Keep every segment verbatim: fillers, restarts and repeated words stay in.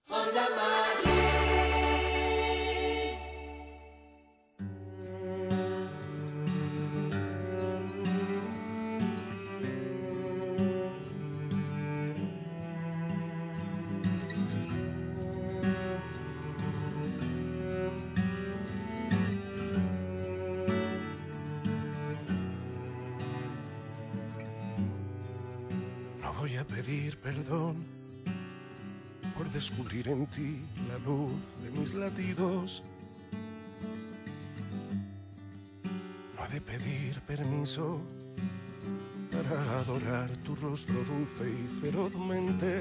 Voy a pedir perdón por descubrir en ti la luz de mis latidos. No he de pedir permiso para adorar tu rostro dulce y ferozmente.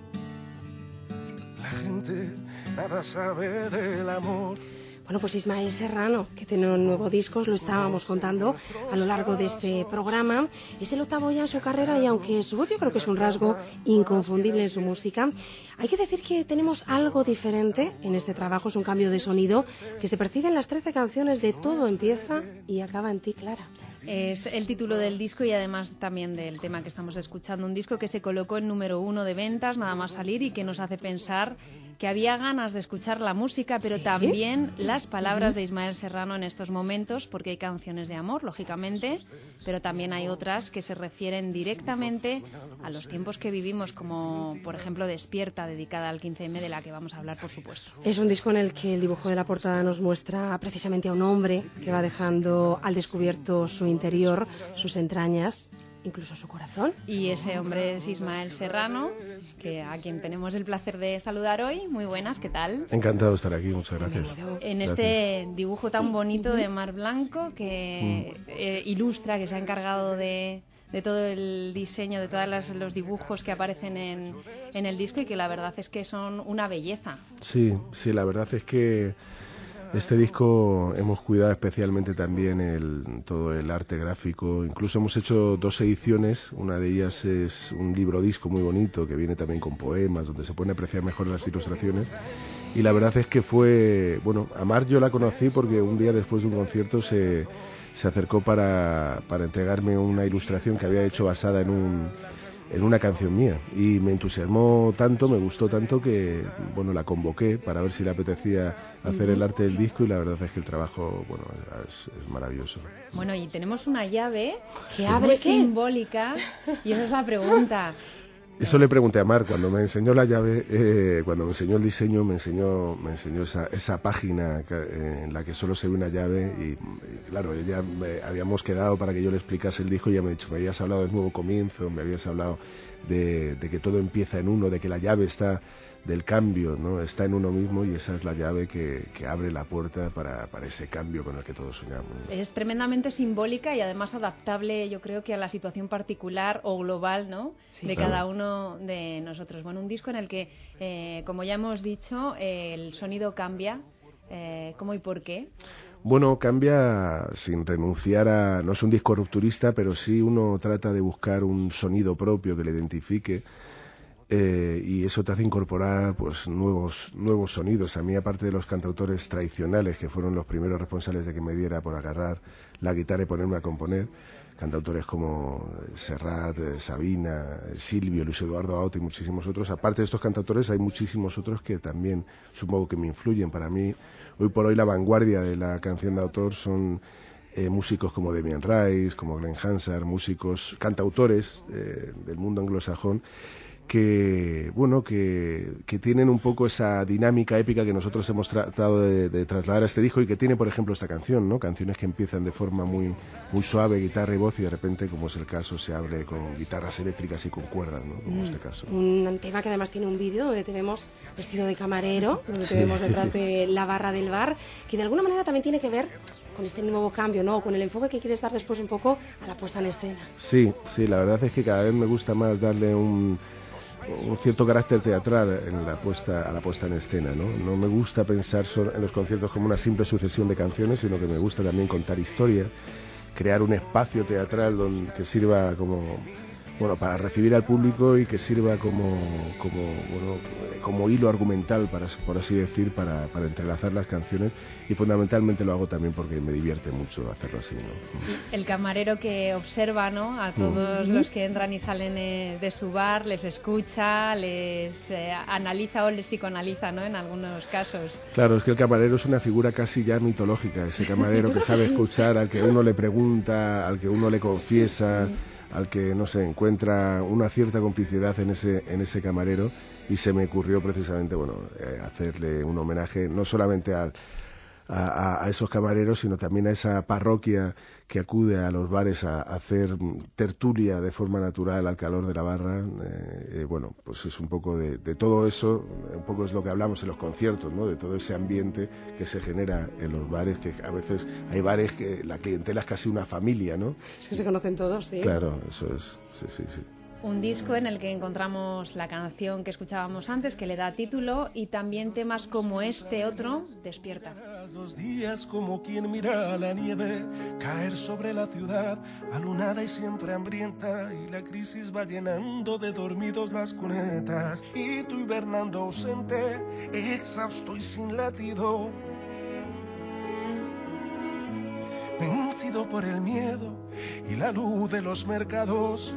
La gente nada sabe del amor. Bueno, pues Ismael Serrano, que tiene un nuevo disco, os lo estábamos contando a lo largo de este programa. Es el octavo ya en su carrera y aunque su voz yo creo que es un rasgo inconfundible en su música, hay que decir que tenemos algo diferente en este trabajo. Es un cambio de sonido que se percibe en las trece canciones de Todo empieza y acaba en ti, Clara. Es el título del disco y además también del tema que estamos escuchando. Un disco que se colocó en número uno de ventas nada más salir y que nos hace pensar que había ganas de escuchar la música, pero ¿sí? También las palabras de Ismael Serrano en estos momentos, porque hay canciones de amor, lógicamente, pero también hay otras que se refieren directamente a los tiempos que vivimos, como por ejemplo Despierta, dedicada al quince eme, de la que vamos a hablar, por supuesto. Es un disco en el que el dibujo de la portada nos muestra precisamente a un hombre que va dejando al descubierto su interior, sus entrañas, incluso su corazón. Y ese hombre es Ismael Serrano, que a quien tenemos el placer de saludar hoy. Muy buenas, ¿qué tal? Encantado de estar aquí, muchas gracias. En este gracias. Dibujo tan bonito de mar blanco que mm. eh, ilustra, que se ha encargado de, de todo el diseño, de todos los dibujos que aparecen en, en el disco y que la verdad es que son una belleza. Sí, sí, la verdad es que este disco hemos cuidado especialmente también el, todo el arte gráfico. Incluso hemos hecho dos ediciones. Una de ellas es un libro disco muy bonito que viene también con poemas, donde se pueden apreciar mejor las ilustraciones. Y la verdad es que fue... Bueno, a Mar yo la conocí porque un día después de un concierto se, se acercó para, para entregarme una ilustración que había hecho basada en un... en una canción mía y me entusiasmó tanto, me gustó tanto que bueno, la convoqué para ver si le apetecía hacer uh-huh. el arte del disco y la verdad es que el trabajo bueno es, es maravilloso. Bueno, y tenemos una llave que sí. abre simbólica y esa es la pregunta. Eso le pregunté a Mar cuando me enseñó la llave, eh, cuando me enseñó el diseño, me enseñó, me enseñó esa, esa página que, eh, en la que solo se ve una llave y, y claro, ella me, habíamos quedado para que yo le explicase el disco y ella me ha dicho, me habías hablado del nuevo comienzo, me habías hablado de, de que todo empieza en uno, de que la llave está del cambio, ¿no? Está en uno mismo y esa es la llave que, que abre la puerta para, para ese cambio con el que todos soñamos. Es tremendamente simbólica y además adaptable, yo creo que a la situación particular o global, ¿no? Sí, de claro. cada uno de nosotros. Bueno, un disco en el que, eh, como ya hemos dicho, eh, el sonido cambia. Eh, ¿Cómo y por qué? Bueno, cambia sin renunciar a... No es un disco rupturista, pero sí uno trata de buscar un sonido propio que le identifique. Eh, y eso te hace incorporar pues nuevos nuevos sonidos. A mí, aparte de los cantautores tradicionales que fueron los primeros responsables de que me diera por agarrar la guitarra y ponerme a componer, cantautores como Serrat, Sabina, Silvio, Luis Eduardo Aute y muchísimos otros, aparte de estos cantautores hay muchísimos otros que también supongo que me influyen. Para mí, hoy por hoy la vanguardia de la canción de autor son eh, músicos como Damien Rice, como Glenn Hansard, músicos, cantautores eh, del mundo anglosajón que bueno que, que tienen un poco esa dinámica épica que nosotros hemos tratado de, de trasladar a este disco y que tiene, por ejemplo, esta canción, ¿no? Canciones que empiezan de forma muy muy suave, guitarra y voz, y de repente, como es el caso, se abre con guitarras eléctricas y con cuerdas, ¿no? Como mm, este caso. Un tema que además tiene un vídeo donde te vemos vestido de camarero, donde sí. te vemos detrás de la barra del bar, que de alguna manera también tiene que ver con este nuevo cambio, ¿no? Con el enfoque que quieres dar después un poco a la puesta en escena. Sí, sí, la verdad es que cada vez me gusta más darle un un cierto carácter teatral en la puesta, a la puesta en escena, ¿no? No me gusta pensar en los conciertos como una simple sucesión de canciones, sino que me gusta también contar historia, crear un espacio teatral donde, que sirva como bueno, para recibir al público y que sirva como, como, bueno, como hilo argumental, para, por así decir, para, para entrelazar las canciones, y fundamentalmente lo hago también porque me divierte mucho hacerlo así, ¿no? El camarero que observa, ¿no?, a todos mm. los que entran y salen eh, de su bar, les escucha, les eh, analiza o les psicoanaliza, ¿no?, en algunos casos. Claro, es que el camarero es una figura casi ya mitológica, ese camarero que sabe escuchar, al que uno le pregunta, al que uno le confiesa, al que, no sé, encuentra una cierta complicidad en ese, en ese camarero, y se me ocurrió precisamente, bueno, eh, hacerle un homenaje no solamente al, a, a esos camareros, sino también a esa parroquia que acude a los bares a, a hacer tertulia de forma natural al calor de la barra. Eh, eh, bueno, pues es un poco de, de todo eso, un poco es lo que hablamos en los conciertos, ¿no?, de todo ese ambiente que se genera en los bares, que a veces hay bares que la clientela es casi una familia, ¿no? Es que se conocen todos, sí. Claro, eso es, sí, sí, sí. Un disco en el que encontramos la canción que escuchábamos antes, que le da título, y también temas como este otro, Despierta. Los días como quien mira la nieve caer sobre la ciudad, alunada y siempre hambrienta, y la crisis va llenando de dormidos las cunetas, y tú hibernando ausente, exhausto y sin latido, vencido por el miedo y la luz de los mercados,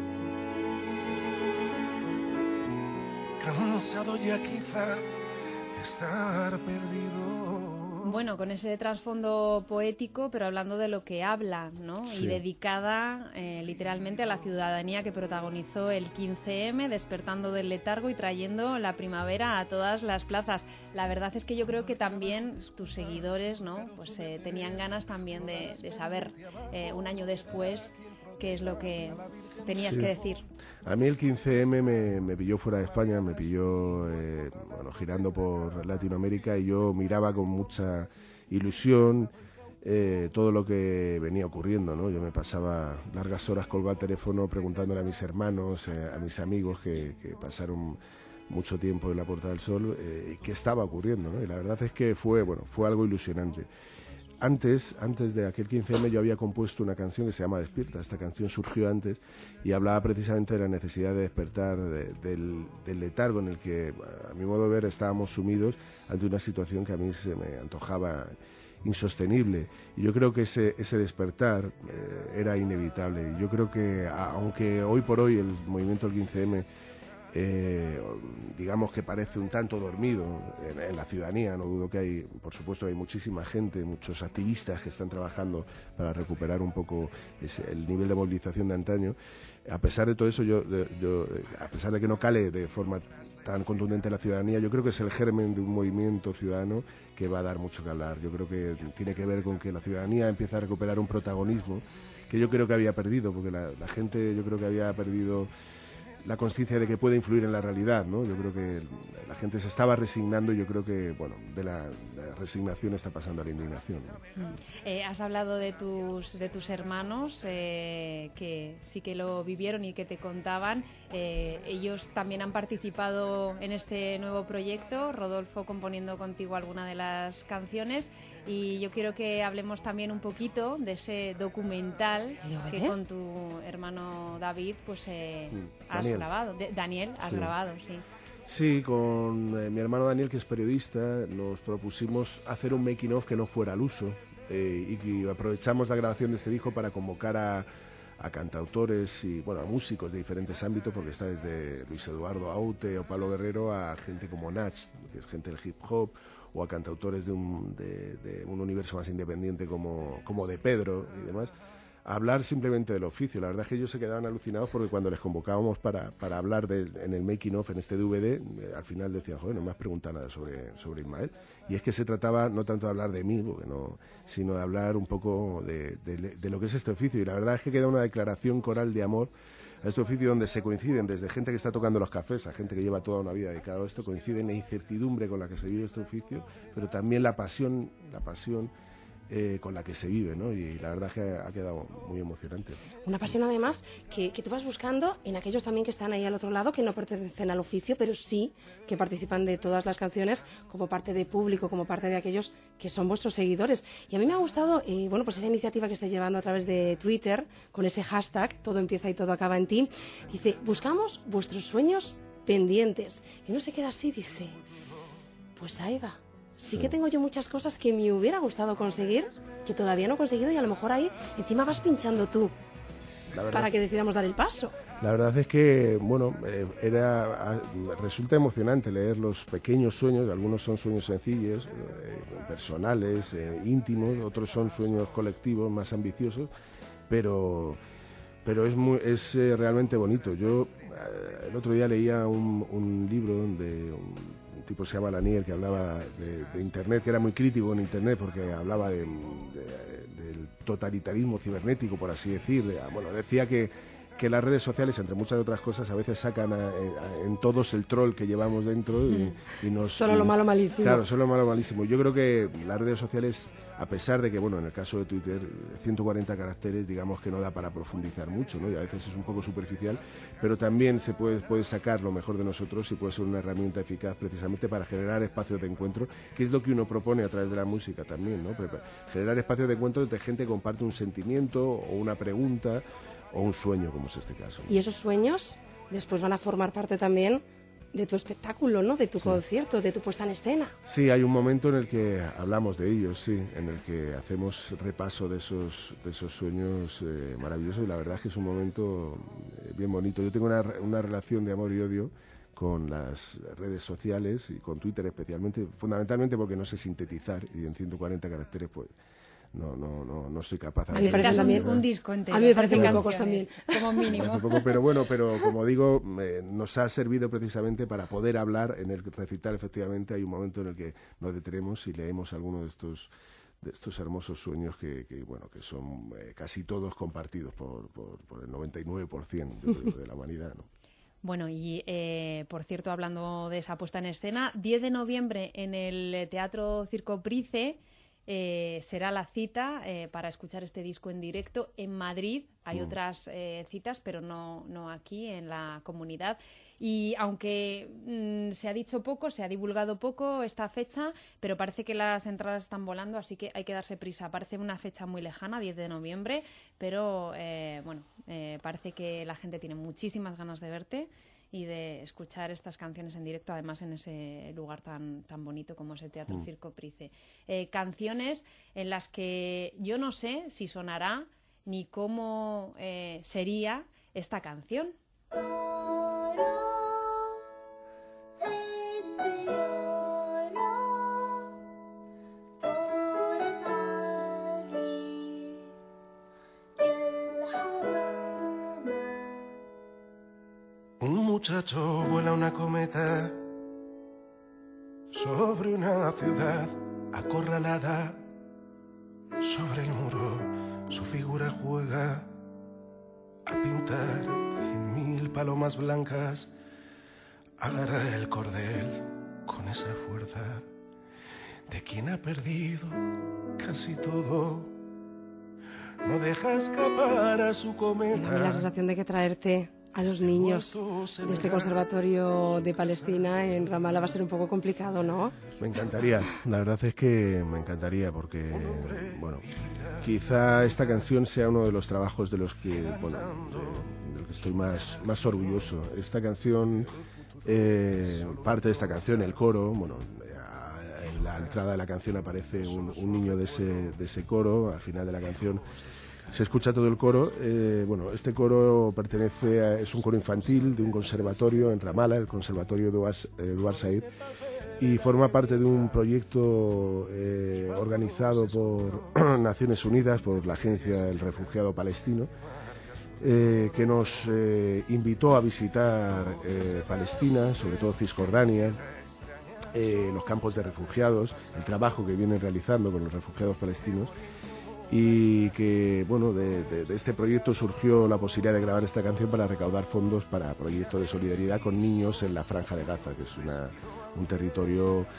cansado ya quizá de estar perdido. Bueno, con ese trasfondo poético, pero hablando de lo que habla, ¿no? Sí. Y dedicada eh, literalmente a la ciudadanía que protagonizó el quince eme, despertando del letargo y trayendo la primavera a todas las plazas. La verdad es que yo creo que también tus seguidores, ¿no?, pues eh, tenían ganas también de, de saber eh, un año después qué es lo que tenías sí. que decir. A mí el quince eme me, me pilló fuera de España, me pilló eh, bueno, girando por Latinoamérica, y yo miraba con mucha ilusión eh, todo lo que venía ocurriendo, ¿no? Yo me pasaba largas horas colgado al teléfono preguntándole a mis hermanos, eh, a mis amigos que, que pasaron mucho tiempo en la Puerta del Sol, eh, qué estaba ocurriendo, ¿no? Y la verdad es que fue, bueno, fue algo ilusionante. Antes, antes de aquel quince eme yo había compuesto una canción que se llama Despierta. Esta canción surgió antes y hablaba precisamente de la necesidad de despertar de, del, del letargo en el que, a mi modo de ver, estábamos sumidos ante una situación que a mí se me antojaba insostenible. Y yo creo que ese, ese despertar eh, era inevitable. Yo creo que, aunque hoy por hoy el movimiento del quince eme Eh, digamos que parece un tanto dormido en, en la ciudadanía, no dudo que hay, por supuesto hay muchísima gente, muchos activistas que están trabajando para recuperar un poco ese, el nivel de movilización de antaño. A pesar de todo eso, yo, yo, a pesar de que no cale de forma tan contundente la ciudadanía, yo creo que es el germen de un movimiento ciudadano que va a dar mucho que hablar. Yo creo que tiene que ver con que la ciudadanía empieza a recuperar un protagonismo que yo creo que había perdido, porque la, la gente yo creo que había perdido la conciencia de que puede influir en la realidad, ¿no? Yo creo que la gente se estaba resignando, y yo creo que, bueno, de la, de la resignación está pasando a la indignación, ¿no? Mm. Eh, has hablado de tus de tus hermanos, eh, que sí que lo vivieron y que te contaban. Eh, ellos también han participado en este nuevo proyecto, Rodolfo componiendo contigo alguna de las canciones, y yo quiero que hablemos también un poquito de ese documental que con tu hermano David, pues eh, mm. has grabado. De, Daniel, has sí. grabado, sí. Sí, con eh, mi hermano Daniel, que es periodista, nos propusimos hacer un making of que no fuera al uso, eh, y que aprovechamos la grabación de este disco para convocar a, a cantautores y, bueno, a músicos de diferentes ámbitos, porque está desde Luis Eduardo Aute o Pablo Guerrero a gente como Nach, que es gente del hip hop, o a cantautores de un, de, de un universo más independiente como, como de Pedro y demás, a hablar simplemente del oficio. La verdad es que ellos se quedaban alucinados porque cuando les convocábamos para, para hablar de, en el making of, en este D V D, eh, al final decían, joder, no me has preguntado nada sobre, sobre Ismael. Y es que se trataba no tanto de hablar de mí, porque no, sino de hablar un poco de, de, de lo que es este oficio. Y la verdad es que queda una declaración coral de amor a este oficio, donde se coinciden desde gente que está tocando los cafés a gente que lleva toda una vida dedicada a esto, coinciden la incertidumbre con la que se vive este oficio, pero también la pasión, la pasión eh, con la que se vive, ¿no? Y la verdad es que ha quedado muy emocionante. Una pasión además que, que tú vas buscando en aquellos también que están ahí al otro lado, que no pertenecen al oficio, pero sí que participan de todas las canciones como parte de público, como parte de aquellos que son vuestros seguidores. Y a mí me ha gustado, eh, bueno, pues esa iniciativa que estáis llevando a través de Twitter, con ese hashtag, todo empieza y todo acaba en ti. Dice, buscamos vuestros sueños pendientes. Y uno se queda así, dice, pues ahí va. Sí que tengo yo muchas cosas que me hubiera gustado conseguir, que todavía no he conseguido, y a lo mejor ahí encima vas pinchando tú para que decidamos dar el paso. La verdad es que, bueno, eh, era resulta emocionante leer los pequeños sueños. Algunos son sueños sencillos, eh, personales, eh, íntimos, otros son sueños colectivos, más ambiciosos, pero, pero es, muy, es eh, realmente bonito. Yo eh, el otro día leía un, un libro de un Un tipo se llama Lanier, que hablaba de, de Internet, que era muy crítico en Internet porque hablaba de, de, del totalitarismo cibernético, por así decir. De, bueno, decía que, que las redes sociales, entre muchas otras cosas, a veces sacan a, a, en todos el troll que llevamos dentro y, y nos... Solo lo malo malísimo. Claro, solo lo malo malísimo. Yo creo que las redes sociales, a pesar de que, bueno, en el caso de Twitter, ciento cuarenta caracteres, digamos que no da para profundizar mucho, ¿no? Y a veces es un poco superficial, pero también se puede, puede sacar lo mejor de nosotros y puede ser una herramienta eficaz precisamente para generar espacios de encuentro, que es lo que uno propone a través de la música también, ¿no? Generar espacios de encuentro donde gente comparte un sentimiento o una pregunta o un sueño, como es este caso, ¿no? Y esos sueños después van a formar parte también de tu espectáculo, ¿no? De tu sí. concierto, de tu puesta en escena. Sí, hay un momento en el que hablamos de ellos, sí, en el que hacemos repaso de esos, de esos sueños eh, maravillosos, y la verdad es que es un momento eh, bien bonito. Yo tengo una, una relación de amor y odio con las redes sociales y con Twitter especialmente, fundamentalmente porque no sé sintetizar, y en ciento cuarenta caracteres pues no no no no soy capaz. A mí me parece también un disco entero. A mí me parece muy pocos también, como mínimo. Poco, pero bueno, pero como digo, eh, nos ha servido precisamente para poder hablar en el recital. Efectivamente, hay un momento en el que nos detenemos y leemos alguno de estos de estos hermosos sueños que, que bueno, que son eh, casi todos compartidos por, por, por el noventa y nueve por ciento yo creo, de la humanidad, ¿no? Bueno, y eh, por cierto, hablando de esa puesta en escena, diez de noviembre en el Teatro Circo Price eh, será la cita eh, para escuchar este disco en directo. En Madrid hay mm. otras eh, citas, pero no, no aquí, en la comunidad. Y aunque mm, se ha dicho poco, se ha divulgado poco esta fecha, pero parece que las entradas están volando, así que hay que darse prisa. Parece una fecha muy lejana, diez de noviembre, pero eh, bueno, eh, parece que la gente tiene muchísimas ganas de verte y de escuchar estas canciones en directo, además en ese lugar tan, tan bonito como es el Teatro mm. Circo Price. Eh, canciones en las que yo no sé si sonará ni cómo eh, sería esta canción. Un muchacho vuela una cometa sobre una ciudad acorralada. Sobre el muro su figura juega a pintar cien mil palomas blancas. Agarra el cordel con esa fuerza de quien ha perdido casi todo. No deja escapar a su cometa. Me da la sensación de que traerte a los niños de este conservatorio de Palestina en Ramallah va a ser un poco complicado, ¿no? Me encantaría, la verdad es que me encantaría porque, bueno, quizá esta canción sea uno de los trabajos de los que, bueno, de, del que estoy más, más orgulloso. Esta canción, eh, parte de esta canción, el coro, bueno, en la entrada de la canción aparece un, un niño de ese, de ese coro, al final de la canción se escucha todo el coro. Eh, bueno, este coro pertenece a, es un coro infantil de un conservatorio en Ramallah, el Conservatorio Eduard Said, y forma parte de un proyecto eh, organizado por Naciones Unidas, por la Agencia del Refugiado Palestino, eh, que nos eh, invitó a visitar eh, Palestina, sobre todo Cisjordania, eh, los campos de refugiados, el trabajo que vienen realizando con los refugiados palestinos. Y que, bueno, de, de, de este proyecto surgió la posibilidad de grabar esta canción para recaudar fondos para proyectos de solidaridad con niños en la Franja de Gaza, que es una, un territorio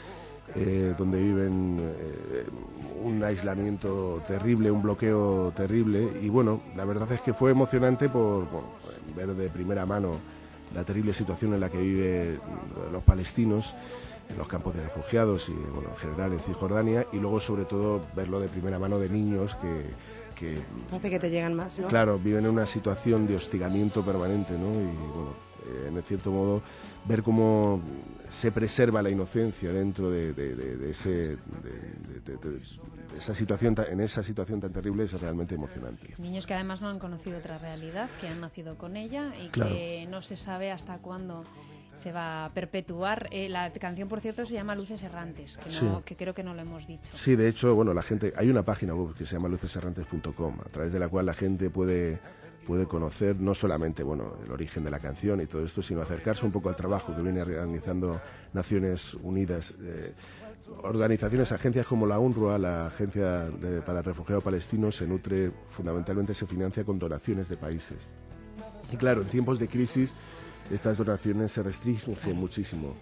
eh, donde viven eh, un aislamiento terrible, un bloqueo terrible. Y bueno, la verdad es que fue emocionante por bueno, ver de primera mano la terrible situación en la que viven los palestinos en los campos de refugiados y bueno, en general en Cisjordania, y luego sobre todo verlo de primera mano de niños que, que parece que te llegan más, ¿no? Claro, viven en una situación de hostigamiento permanente, ¿no? Y bueno, eh, en cierto modo ver cómo se preserva la inocencia dentro de, de, de, de ese de, de, de, de esa situación en esa situación tan terrible es realmente emocionante. Niños que además no han conocido otra realidad, que han nacido con ella y claro. que no se sabe hasta cuándo se va a perpetuar. Eh, la canción, por cierto, se llama Luces Errantes, que, no, sí. que creo que no lo hemos dicho. Sí, de hecho, bueno, la gente, hay una página web que se llama luces errantes punto com, a través de la cual la gente puede puede conocer no solamente bueno el origen de la canción y todo esto, sino acercarse un poco al trabajo que viene realizando Naciones Unidas, eh, organizaciones, agencias como la UNRWA, la Agencia de, para Refugiados Palestinos, se nutre, fundamentalmente se financia con donaciones de países. Y claro, en tiempos de crisis estas donaciones se restringen muchísimo.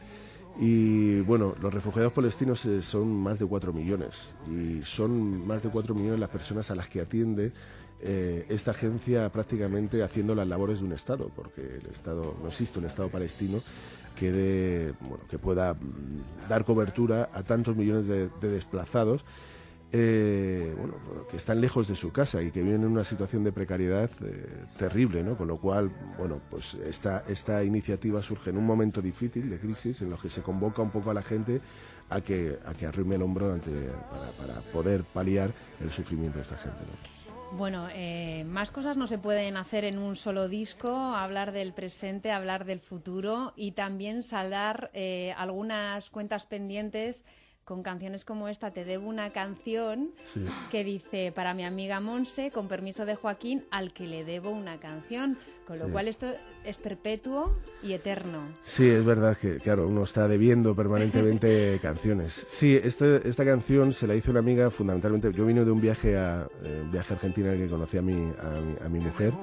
Y bueno, los refugiados palestinos eh, son más de cuatro millones y son más de cuatro millones las personas a las que atiende eh, esta agencia, prácticamente haciendo las labores de un Estado, porque el Estado, no existe un Estado palestino que, de, bueno, que pueda mm, dar cobertura a tantos millones de, de desplazados Eh, bueno, que están lejos de su casa y que viven en una situación de precariedad eh, terrible, ¿no? Con lo cual, bueno, pues esta, esta iniciativa surge en un momento difícil de crisis en lo que se convoca un poco a la gente a que, a que arrime el hombro ante, para, para poder paliar el sufrimiento de esta gente, ¿no? Bueno, eh, más cosas no se pueden hacer en un solo disco, hablar del presente, hablar del futuro y también saldar eh, algunas cuentas pendientes con canciones como esta. Te debo una canción, sí, que dice: para mi amiga Monse, con permiso de Joaquín, al que le debo una canción, con lo sí. cual esto es perpetuo y eterno. Sí, es verdad que, claro, uno está debiendo permanentemente canciones. Sí, este, esta canción se la hizo una amiga, fundamentalmente, yo vine de un viaje a, eh, un viaje a Argentina en el que conocí a mi, a mi, a mi mujer,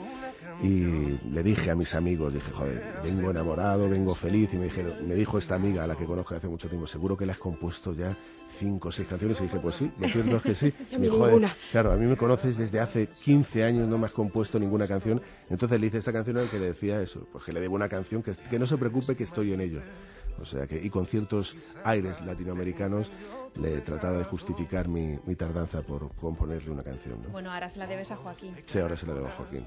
y le dije a mis amigos, dije, joder, vengo enamorado, vengo feliz, y me dijeron, me dijo esta amiga a la que conozco hace mucho tiempo, seguro que le has compuesto ya cinco o seis canciones, y dije, pues sí, lo cierto es que sí. Y a mí ninguna. Claro, a mí me conoces desde hace quince años, no me has compuesto ninguna canción. Entonces le hice esta canción en la que le decía eso, pues que le debo una canción, que, que no se preocupe, que estoy en ello. O sea que, y con ciertos aires latinoamericanos, le trataba de justificar mi, mi tardanza por componerle una canción, ¿no? Bueno, ahora se la debes a Joaquín. Sí, ahora se la debo a Joaquín.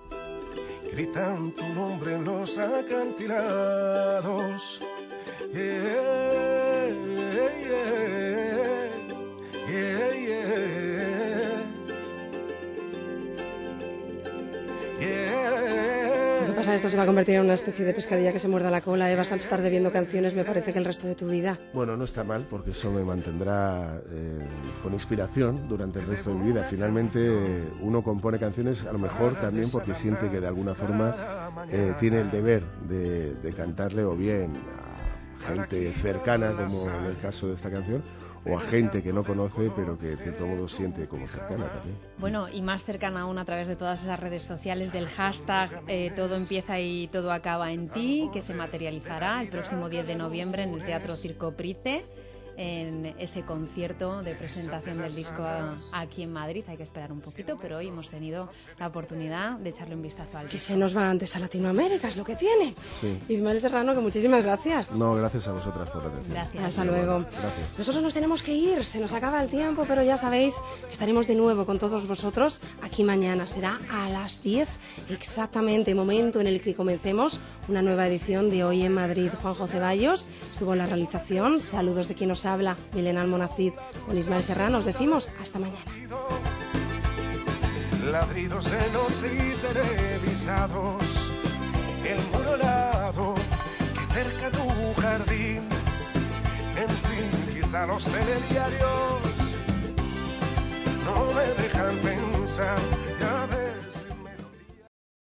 Gritan tu nombre en los acantilados. Yeah, yeah, yeah, yeah, yeah. ¿Qué pasa? Esto se va a convertir en una especie de pescadilla que se muerda la cola, ¿eh? Vas a estar debiendo canciones, me parece, que el resto de tu vida. Bueno, no está mal, porque eso me mantendrá eh, con inspiración durante el resto de mi vida. Finalmente, uno compone canciones, a lo mejor también porque siente que de alguna forma eh, tiene el deber de, de cantarle o bien a gente cercana, como en el caso de esta canción, o a gente que no conoce, pero que de cierto modo siente como cercana también. Bueno, y más cercana aún a través de todas esas redes sociales, del hashtag eh, Todo empieza y todo acaba en ti, que se materializará el próximo diez de noviembre en el Teatro Circo Price, en ese concierto de presentación del disco a, aquí en Madrid. Hay que esperar un poquito, pero hoy hemos tenido la oportunidad de echarle un vistazo al disco. Que se nos va antes a Latinoamérica, es lo que tiene. Sí. Ismael Serrano, que muchísimas gracias. No, gracias a vosotras por la atención. Gracias. Hasta luego. Gracias. Nosotros nos tenemos que ir, se nos acaba el tiempo, pero ya sabéis que estaremos de nuevo con todos vosotros aquí mañana. Será a las diez exactamente, momento en el que comencemos una nueva edición de Hoy en Madrid. Juanjo Ceballos estuvo en la realización. Saludos de quien nos habla, Milena Almonacid. Con Ismael Serrano os decimos hasta mañana. Ladridos de noche y televisados, el muro helado que cerca tu jardín, en fin, quizá los telediarios